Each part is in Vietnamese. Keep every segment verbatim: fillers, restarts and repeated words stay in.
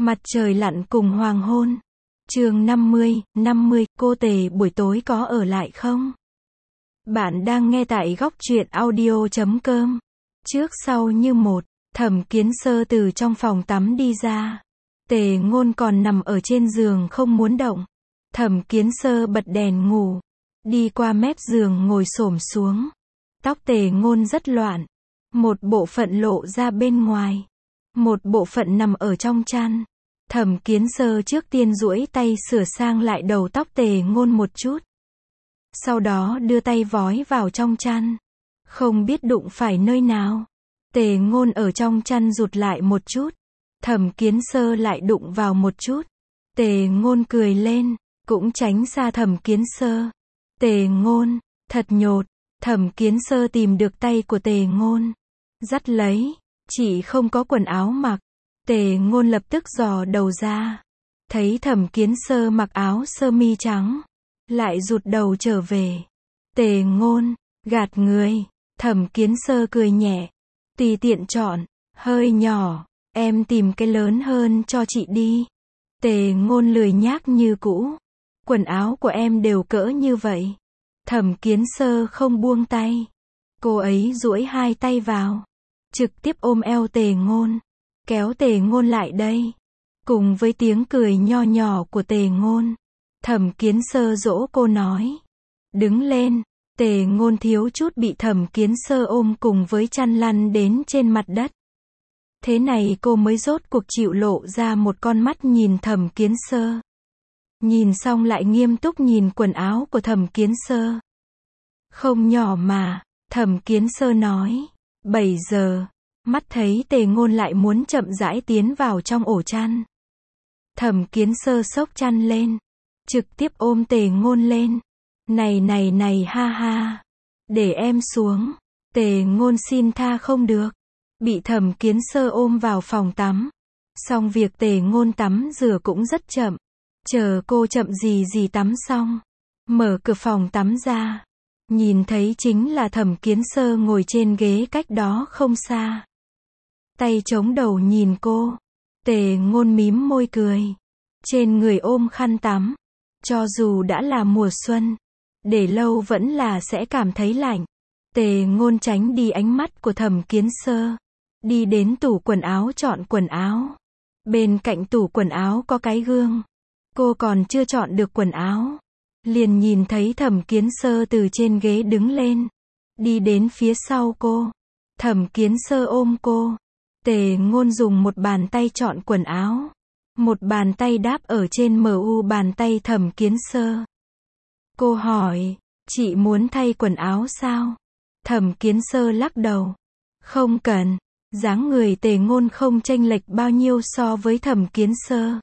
Mặt trời lặn cùng hoàng hôn. Chương năm mươi, năm mươi, cô Tề buổi tối có ở lại không? Bạn đang nghe tại góc truyện audio chấm com. Trước sau như một, Thẩm Kiến Sơ từ trong phòng tắm đi ra. Tề Ngôn còn nằm ở trên giường không muốn động. Thẩm Kiến Sơ bật đèn ngủ, đi qua mép giường ngồi xổm xuống. Tóc Tề Ngôn rất loạn, một bộ phận lộ ra bên ngoài, một bộ phận nằm ở trong chăn. Thẩm Kiến Sơ trước tiên duỗi tay sửa sang lại đầu tóc Tề Ngôn một chút. Sau đó đưa tay vói vào trong chăn. Không biết đụng phải nơi nào. Tề Ngôn ở trong chăn rụt lại một chút. Thẩm Kiến Sơ lại đụng vào một chút. Tề Ngôn cười lên, cũng tránh xa Thẩm Kiến Sơ. Tề Ngôn, thật nhột. Thẩm Kiến Sơ tìm được tay của Tề Ngôn, dắt lấy, chỉ không có quần áo mặc. Tề Ngôn lập tức dò đầu ra, thấy Thẩm Kiến Sơ mặc áo sơ mi trắng, lại rụt đầu trở về. Tề Ngôn, gạt người. Thẩm Kiến Sơ cười nhẹ, tùy tiện chọn, hơi nhỏ, em tìm cái lớn hơn cho chị đi. Tề Ngôn lười nhác như cũ, quần áo của em đều cỡ như vậy. Thẩm Kiến Sơ không buông tay, cô ấy duỗi hai tay vào, trực tiếp ôm eo Tề Ngôn, kéo Tề Ngôn lại đây. Cùng với tiếng cười nho nhỏ của Tề Ngôn, Thẩm Kiến Sơ dỗ cô nói, đứng lên. Tề Ngôn thiếu chút bị Thẩm Kiến Sơ ôm cùng với chăn lăn đến trên mặt đất. Thế này cô mới rốt cuộc chịu lộ ra một con mắt nhìn Thẩm Kiến Sơ. Nhìn xong lại nghiêm túc nhìn quần áo của Thẩm Kiến Sơ. Không nhỏ mà, Thẩm Kiến Sơ nói. bảy giờ, mắt thấy Tề Ngôn lại muốn chậm rãi tiến vào trong ổ chăn. Thẩm Kiến Sơ xốc chăn lên, trực tiếp ôm Tề Ngôn lên. Này này này ha ha, để em xuống. Tề Ngôn xin tha không được, bị Thẩm Kiến Sơ ôm vào phòng tắm. Xong việc Tề Ngôn tắm rửa cũng rất chậm. Chờ cô chậm gì gì tắm xong, mở cửa phòng tắm ra, nhìn thấy chính là Thẩm Kiến Sơ ngồi trên ghế cách đó không xa. Tay chống đầu nhìn cô. Tề Ngôn mím môi cười, trên người ôm khăn tắm. Cho dù đã là mùa xuân, để lâu vẫn là sẽ cảm thấy lạnh. Tề Ngôn tránh đi ánh mắt của Thẩm Kiến Sơ, đi đến tủ quần áo chọn quần áo. Bên cạnh tủ quần áo có cái gương. Cô còn chưa chọn được quần áo, liền nhìn thấy Thẩm Kiến Sơ từ trên ghế đứng lên, đi đến phía sau cô. Thẩm Kiến Sơ ôm cô. Tề Ngôn dùng một bàn tay chọn quần áo, một bàn tay đáp ở trên mu bàn tay Thẩm Kiến Sơ. Cô hỏi, chị muốn thay quần áo sao? Thẩm Kiến Sơ lắc đầu. Không cần. Dáng người Tề Ngôn không chênh lệch bao nhiêu so với Thẩm Kiến Sơ.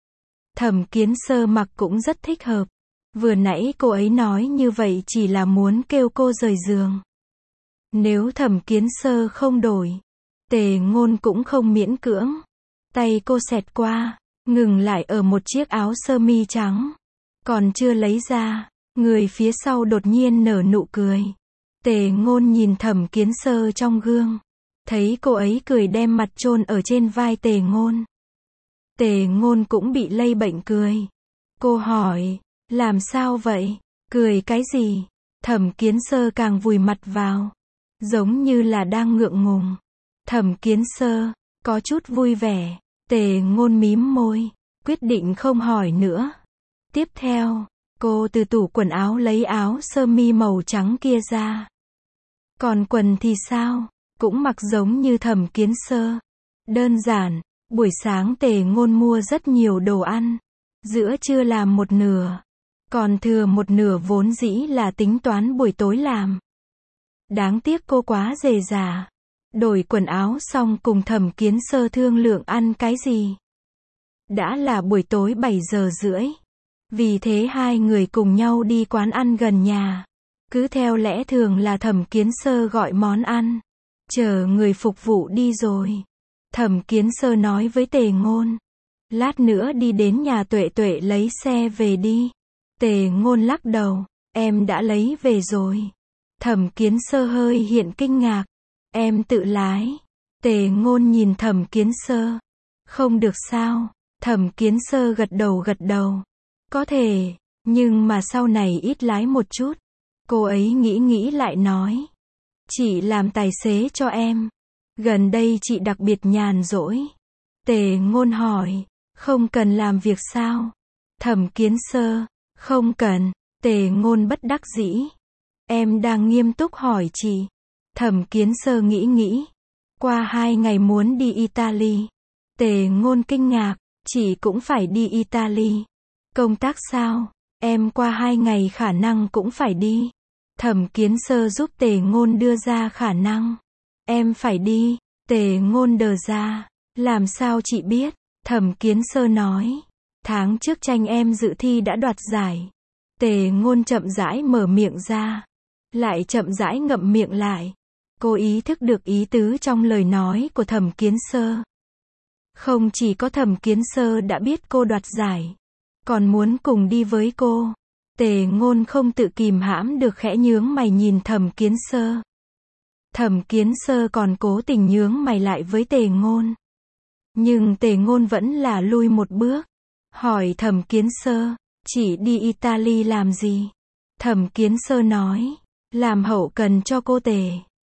Thẩm Kiến Sơ mặc cũng rất thích hợp. Vừa nãy cô ấy nói như vậy chỉ là muốn kêu cô rời giường. Nếu Thẩm Kiến Sơ không đổi, Tề Ngôn cũng không miễn cưỡng. Tay cô xẹt qua, ngừng lại ở một chiếc áo sơ mi trắng. Còn chưa lấy ra, người phía sau đột nhiên nở nụ cười. Tề Ngôn nhìn Thẩm Kiến Sơ trong gương, thấy cô ấy cười đem mặt chôn ở trên vai Tề Ngôn. Tề Ngôn cũng bị lây bệnh cười. Cô hỏi, làm sao vậy? Cười cái gì? Thẩm Kiến Sơ càng vùi mặt vào, giống như là đang ngượng ngùng. Thẩm Kiến Sơ, có chút vui vẻ. Tề Ngôn mím môi, quyết định không hỏi nữa. Tiếp theo, cô từ tủ quần áo lấy áo sơ mi màu trắng kia ra. Còn quần thì sao? Cũng mặc giống như Thẩm Kiến Sơ. Đơn giản. Buổi sáng Tề Ngôn mua rất nhiều đồ ăn. Giữa trưa làm một nửa, còn thừa một nửa vốn dĩ là tính toán buổi tối làm. Đáng tiếc cô quá dề dà. Đổi quần áo xong cùng Thẩm Kiến Sơ thương lượng ăn cái gì. Đã là buổi tối bảy giờ rưỡi. Vì thế hai người cùng nhau đi quán ăn gần nhà. Cứ theo lẽ thường là Thẩm Kiến Sơ gọi món ăn, chờ người phục vụ đi rồi. Thẩm Kiến Sơ nói với Tề Ngôn, lát nữa đi đến nhà Tuệ Tuệ lấy xe về đi. Tề Ngôn lắc đầu, em đã lấy về rồi. Thẩm Kiến Sơ hơi hiện kinh ngạc, em tự lái. Tề Ngôn nhìn Thẩm Kiến Sơ, không được sao? Thẩm Kiến Sơ gật đầu gật đầu. Có thể, nhưng mà sau này ít lái một chút. Cô ấy nghĩ nghĩ lại nói. Chị làm tài xế cho em. Gần đây chị đặc biệt nhàn rỗi. Tề Ngôn hỏi. Không cần làm việc sao? Thẩm Kiến Sơ. Không cần. Tề Ngôn bất đắc dĩ. Em đang nghiêm túc hỏi chị. Thẩm Kiến Sơ nghĩ nghĩ. Qua hai ngày muốn đi Italy. Tề Ngôn kinh ngạc. Chị cũng phải đi Italy. Công tác sao? Em qua hai ngày khả năng cũng phải đi. Thẩm Kiến Sơ giúp Tề Ngôn đưa ra khả năng. Em phải đi. Tề Ngôn đờ ra. Làm sao chị biết? Thẩm Kiến Sơ nói. Tháng trước tranh em dự thi đã đoạt giải. Tề Ngôn chậm rãi mở miệng ra. Lại chậm rãi ngậm miệng lại. Cô ý thức được ý tứ trong lời nói của Thẩm Kiến Sơ. Không chỉ có Thẩm Kiến Sơ đã biết cô đoạt giải, còn muốn cùng đi với cô. Tề Ngôn không tự kìm hãm được khẽ nhướng mày nhìn Thẩm Kiến Sơ. Thẩm Kiến Sơ còn cố tình nhướng mày lại với Tề Ngôn. Nhưng Tề Ngôn vẫn là lui một bước. Hỏi Thẩm Kiến Sơ, chị đi Italy làm gì? Thẩm Kiến Sơ nói, làm hậu cần cho cô Tề.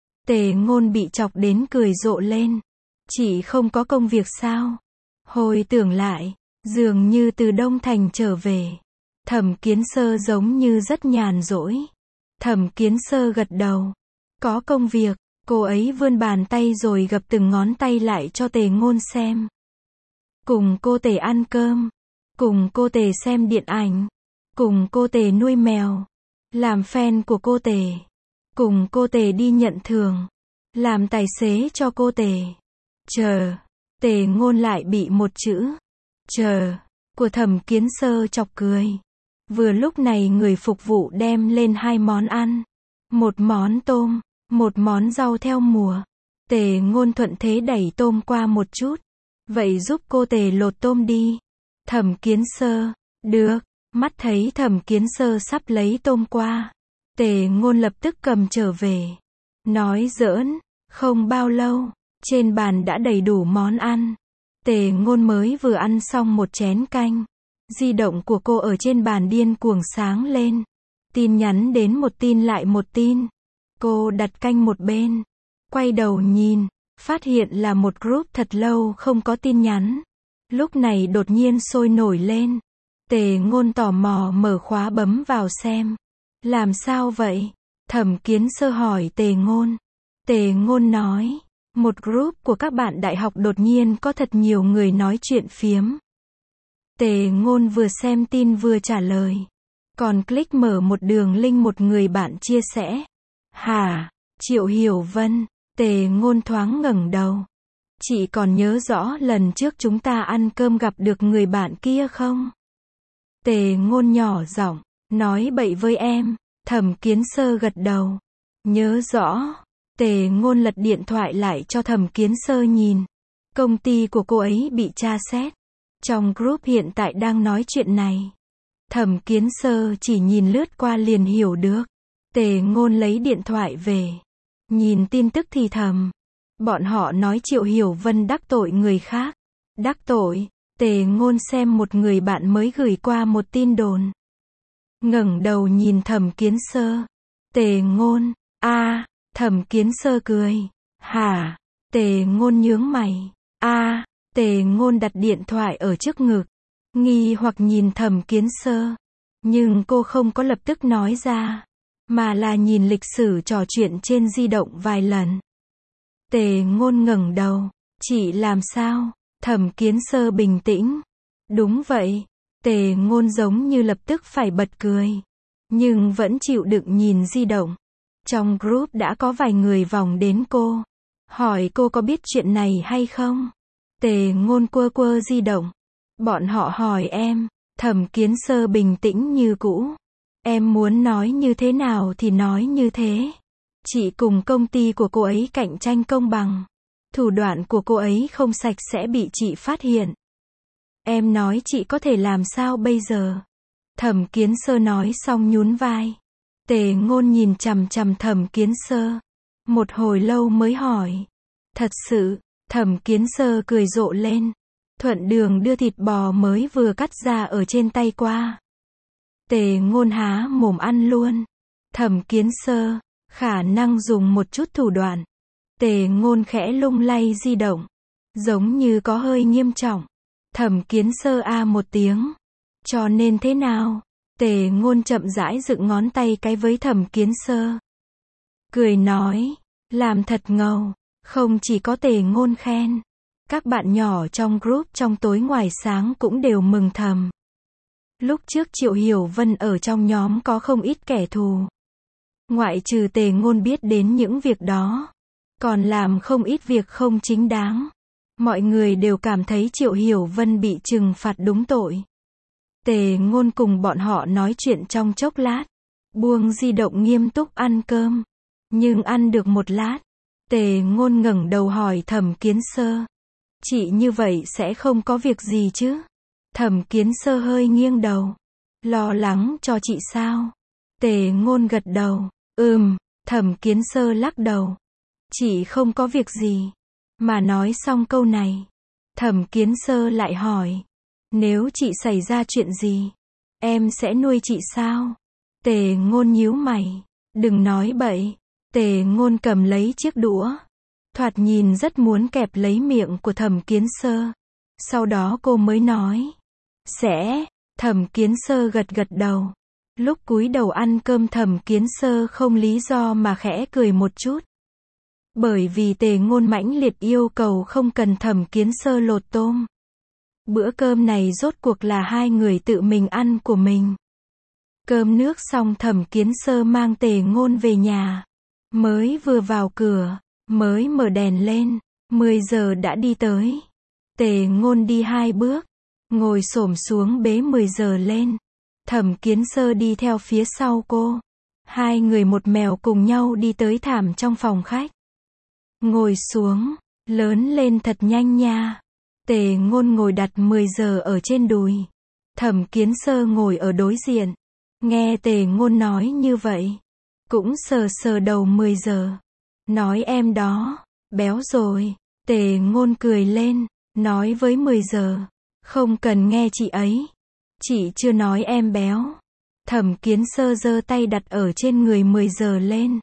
Tề Ngôn bị chọc đến cười rộ lên. Chị không có công việc sao? Hồi tưởng lại, dường như từ Đông Thành trở về. Thẩm Kiến Sơ giống như rất nhàn rỗi. Thẩm Kiến Sơ gật đầu. Có công việc, cô ấy vươn bàn tay rồi gập từng ngón tay lại cho Tề Ngôn xem. Cùng cô Tề ăn cơm. Cùng cô Tề xem điện ảnh. Cùng cô Tề nuôi mèo. Làm fan của cô Tề. Cùng cô Tề đi nhận thưởng. Làm tài xế cho cô Tề. Chờ. Tề Ngôn lại bị một chữ. Chờ. Của Thẩm Kiến Sơ chọc cười. Vừa lúc này người phục vụ đem lên hai món ăn. Một món tôm. Một món rau theo mùa. Tề Ngôn thuận thế đẩy tôm qua một chút. Vậy giúp cô Tề lột tôm đi. Thẩm Kiến Sơ. Được. Mắt thấy Thẩm Kiến Sơ sắp lấy tôm qua. Tề Ngôn lập tức cầm trở về. Nói giỡn. Không bao lâu. Trên bàn đã đầy đủ món ăn. Tề Ngôn mới vừa ăn xong một chén canh. Di động của cô ở trên bàn điên cuồng sáng lên. Tin nhắn đến một tin lại một tin. Cô đặt canh một bên. Quay đầu nhìn. Phát hiện là một group thật lâu không có tin nhắn. Lúc này đột nhiên sôi nổi lên. Tề Ngôn tò mò mở khóa bấm vào xem. Làm sao vậy? Thẩm Kiến Sơ hỏi Tề Ngôn. Tề Ngôn nói. Một group của các bạn đại học đột nhiên có thật nhiều người nói chuyện phiếm. Tề Ngôn vừa xem tin vừa trả lời. Còn click mở một đường link một người bạn chia sẻ. Hả? Triệu Hiểu Vân. Tề Ngôn thoáng ngẩng đầu. Chị còn nhớ rõ lần trước chúng ta ăn cơm gặp được người bạn kia không? Tề Ngôn nhỏ giọng. Nói bậy với em. Thẩm Kiến Sơ gật đầu. Nhớ rõ. Tề Ngôn lật điện thoại lại cho Thẩm Kiến Sơ nhìn. Công ty của cô ấy bị tra xét. Trong group hiện tại đang nói chuyện này. Thẩm Kiến Sơ chỉ nhìn lướt qua liền hiểu được. Tề Ngôn lấy điện thoại về. Nhìn tin tức thì thầm. Bọn họ nói Triệu Hiểu Vân đắc tội người khác. Đắc tội. Tề Ngôn xem một người bạn mới gửi qua một tin đồn. Ngẩng đầu nhìn Thẩm Kiến Sơ. Tề Ngôn. A. À, Thẩm Kiến Sơ cười. Hả? Tề Ngôn nhướng mày. A. À, Tề Ngôn đặt điện thoại ở trước ngực. Nghi hoặc nhìn Thẩm Kiến Sơ. Nhưng cô không có lập tức nói ra. Mà là nhìn lịch sử trò chuyện trên di động vài lần. Tề Ngôn ngẩng đầu. Chị làm sao? Thẩm Kiến Sơ bình tĩnh. Đúng vậy. Tề Ngôn giống như lập tức phải bật cười. Nhưng vẫn chịu đựng nhìn di động. Trong group đã có vài người vòng đến cô. Hỏi cô có biết chuyện này hay không? Tề Ngôn quơ quơ di động. Bọn họ hỏi em. Thẩm Kiến Sơ bình tĩnh như cũ. Em muốn nói như thế nào thì nói như thế. Chị cùng công ty của cô ấy cạnh tranh công bằng. Thủ đoạn của cô ấy không sạch sẽ bị chị phát hiện. Em nói chị có thể làm sao bây giờ? Thẩm Kiến Sơ nói xong nhún vai. Tề Ngôn nhìn chằm chằm Thẩm Kiến Sơ. Một hồi lâu mới hỏi. Thật sự, Thẩm Kiến Sơ cười rộ lên. thuận đường đưa thịt bò mới vừa cắt ra ở trên tay qua. Tề Ngôn há mồm ăn luôn. Thẩm Kiến Sơ, khả năng dùng một chút thủ đoạn. Tề Ngôn khẽ lung lay di động, giống như có hơi nghiêm trọng. Thẩm Kiến Sơ a một tiếng. Cho nên thế nào? Tề Ngôn chậm rãi dựng ngón tay cái với Thẩm Kiến Sơ. Cười nói, làm thật ngầu. Không chỉ có Tề Ngôn khen, các bạn nhỏ trong group trong tối ngoài sáng cũng đều mừng thầm. Lúc trước Triệu Hiểu Vân ở trong nhóm có không ít kẻ thù. Ngoại trừ Tề Ngôn biết đến những việc đó, còn làm không ít việc không chính đáng. Mọi người đều cảm thấy Triệu Hiểu Vân bị trừng phạt đúng tội. Tề Ngôn cùng bọn họ nói chuyện trong chốc lát, buông di động nghiêm túc ăn cơm. Nhưng ăn được một lát, Tề Ngôn ngẩng đầu hỏi Thẩm Kiến Sơ. Chị như vậy sẽ không có việc gì chứ? Thẩm Kiến Sơ hơi nghiêng đầu. Lo lắng cho chị sao? Tề Ngôn gật đầu. Ừm, Thẩm Kiến Sơ lắc đầu. Chị không có việc gì. Mà nói xong câu này, Thẩm Kiến Sơ lại hỏi. Nếu chị xảy ra chuyện gì, em sẽ nuôi chị sao? Tề Ngôn nhíu mày. Đừng nói bậy. Tề Ngôn cầm lấy chiếc đũa. Thoạt nhìn rất muốn kẹp lấy miệng của Thẩm Kiến Sơ. Sau đó cô mới nói. Sẽ. Thẩm Kiến Sơ gật gật đầu. Lúc cúi đầu ăn cơm Thẩm Kiến Sơ không lý do mà khẽ cười một chút. Bởi vì Tề Ngôn mãnh liệt yêu cầu không cần Thẩm Kiến Sơ lột tôm. Bữa cơm này rốt cuộc là hai người tự mình ăn của mình. Cơm nước xong Thẩm Kiến Sơ mang Tề Ngôn về nhà. Mới vừa vào cửa, mới mở đèn lên, mười giờ đã đi tới. Tề Ngôn đi hai bước, ngồi xổm xuống bế mười giờ lên. Thẩm Kiến Sơ đi theo phía sau cô. Hai người một mèo cùng nhau đi tới thảm trong phòng khách. Ngồi xuống, lớn lên thật nhanh nha. Tề Ngôn ngồi đặt mười giờ ở trên đùi. Thẩm Kiến Sơ ngồi ở đối diện. Nghe Tề Ngôn nói như vậy, cũng sờ sờ đầu mười giờ. Nói em đó, béo rồi. Tề Ngôn cười lên, nói với mười giờ. Không cần nghe chị ấy. Chị chưa nói em béo. Thẩm Kiến Sơ giơ tay đặt ở trên người mười giờ lên.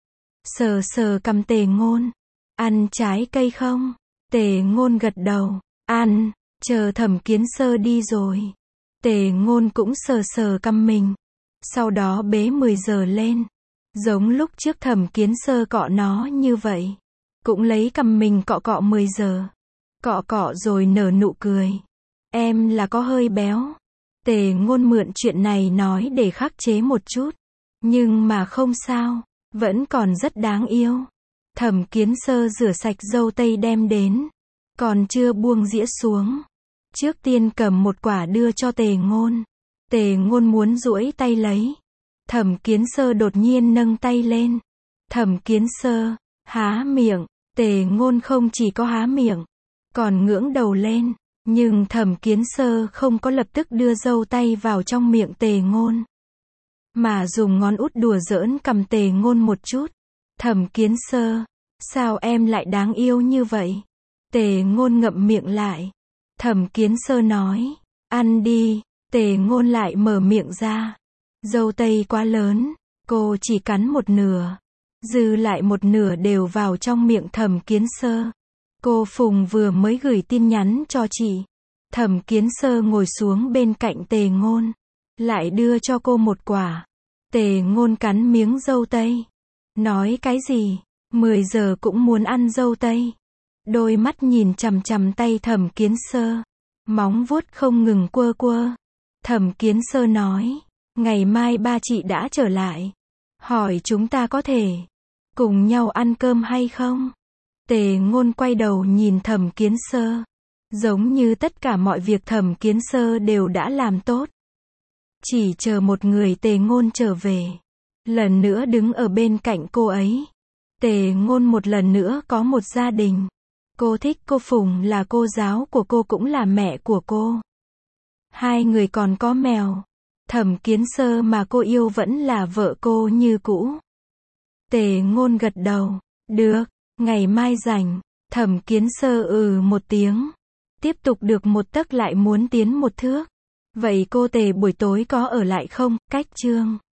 Sờ sờ cằm Tề Ngôn. Ăn trái cây không? Tề Ngôn gật đầu. Ăn. Chờ Thẩm Kiến Sơ đi rồi, Tề Ngôn cũng sờ sờ cằm mình. Sau đó bế mười giờ lên. Giống lúc trước Thẩm Kiến Sơ cọ nó như vậy. Cũng lấy cằm mình cọ cọ mười giờ. Cọ cọ rồi nở nụ cười. Em là có hơi béo. Tề Ngôn mượn chuyện này nói để khắc chế một chút. Nhưng mà không sao. Vẫn còn rất đáng yêu. Thẩm Kiến Sơ rửa sạch dâu tây đem đến. Còn chưa buông dĩa xuống. Trước tiên cầm một quả đưa cho Tề Ngôn. Tề Ngôn muốn duỗi tay lấy. Thẩm Kiến Sơ đột nhiên nâng tay lên. Thẩm Kiến Sơ, há miệng. Tề Ngôn không chỉ có há miệng, còn ngưỡng đầu lên. Nhưng Thẩm Kiến Sơ không có lập tức đưa dâu tay vào trong miệng Tề Ngôn, mà dùng ngón út đùa giỡn cầm Tề Ngôn một chút. Thẩm Kiến Sơ, sao em lại đáng yêu như vậy? Tề Ngôn ngậm miệng lại. Thẩm Kiến Sơ nói, ăn đi. Tề Ngôn lại mở miệng ra. Dâu tây quá lớn, cô chỉ cắn một nửa. Dư lại một nửa đều vào trong miệng Thẩm Kiến Sơ. Cô Phùng vừa mới gửi tin nhắn cho chị. Thẩm Kiến Sơ ngồi xuống bên cạnh Tề Ngôn, lại đưa cho cô một quả. Tề Ngôn cắn miếng dâu tây. Nói cái gì? mười giờ cũng muốn ăn dâu tây. Đôi mắt nhìn chằm chằm tay Thẩm Kiến Sơ. Móng vuốt không ngừng quơ quơ. Thẩm Kiến Sơ nói, ngày mai ba chị đã trở lại. Hỏi chúng ta có thể cùng nhau ăn cơm hay không? Tề Ngôn quay đầu nhìn Thẩm Kiến Sơ. Giống như tất cả mọi việc Thẩm Kiến Sơ đều đã làm tốt. Chỉ chờ một người Tề Ngôn trở về. Lần nữa đứng ở bên cạnh cô ấy. Tề Ngôn một lần nữa có một gia đình. Cô thích cô Phùng là cô giáo của cô cũng là mẹ của cô. Hai người còn có mèo. Thẩm Kiến Sơ mà cô yêu vẫn là vợ cô như cũ. Tề Ngôn gật đầu. Được, ngày mai rảnh. Thẩm Kiến Sơ ừ một tiếng. Tiếp tục được một tấc lại muốn tiến một thước. Vậy cô Tề buổi tối có ở lại không? Cách chương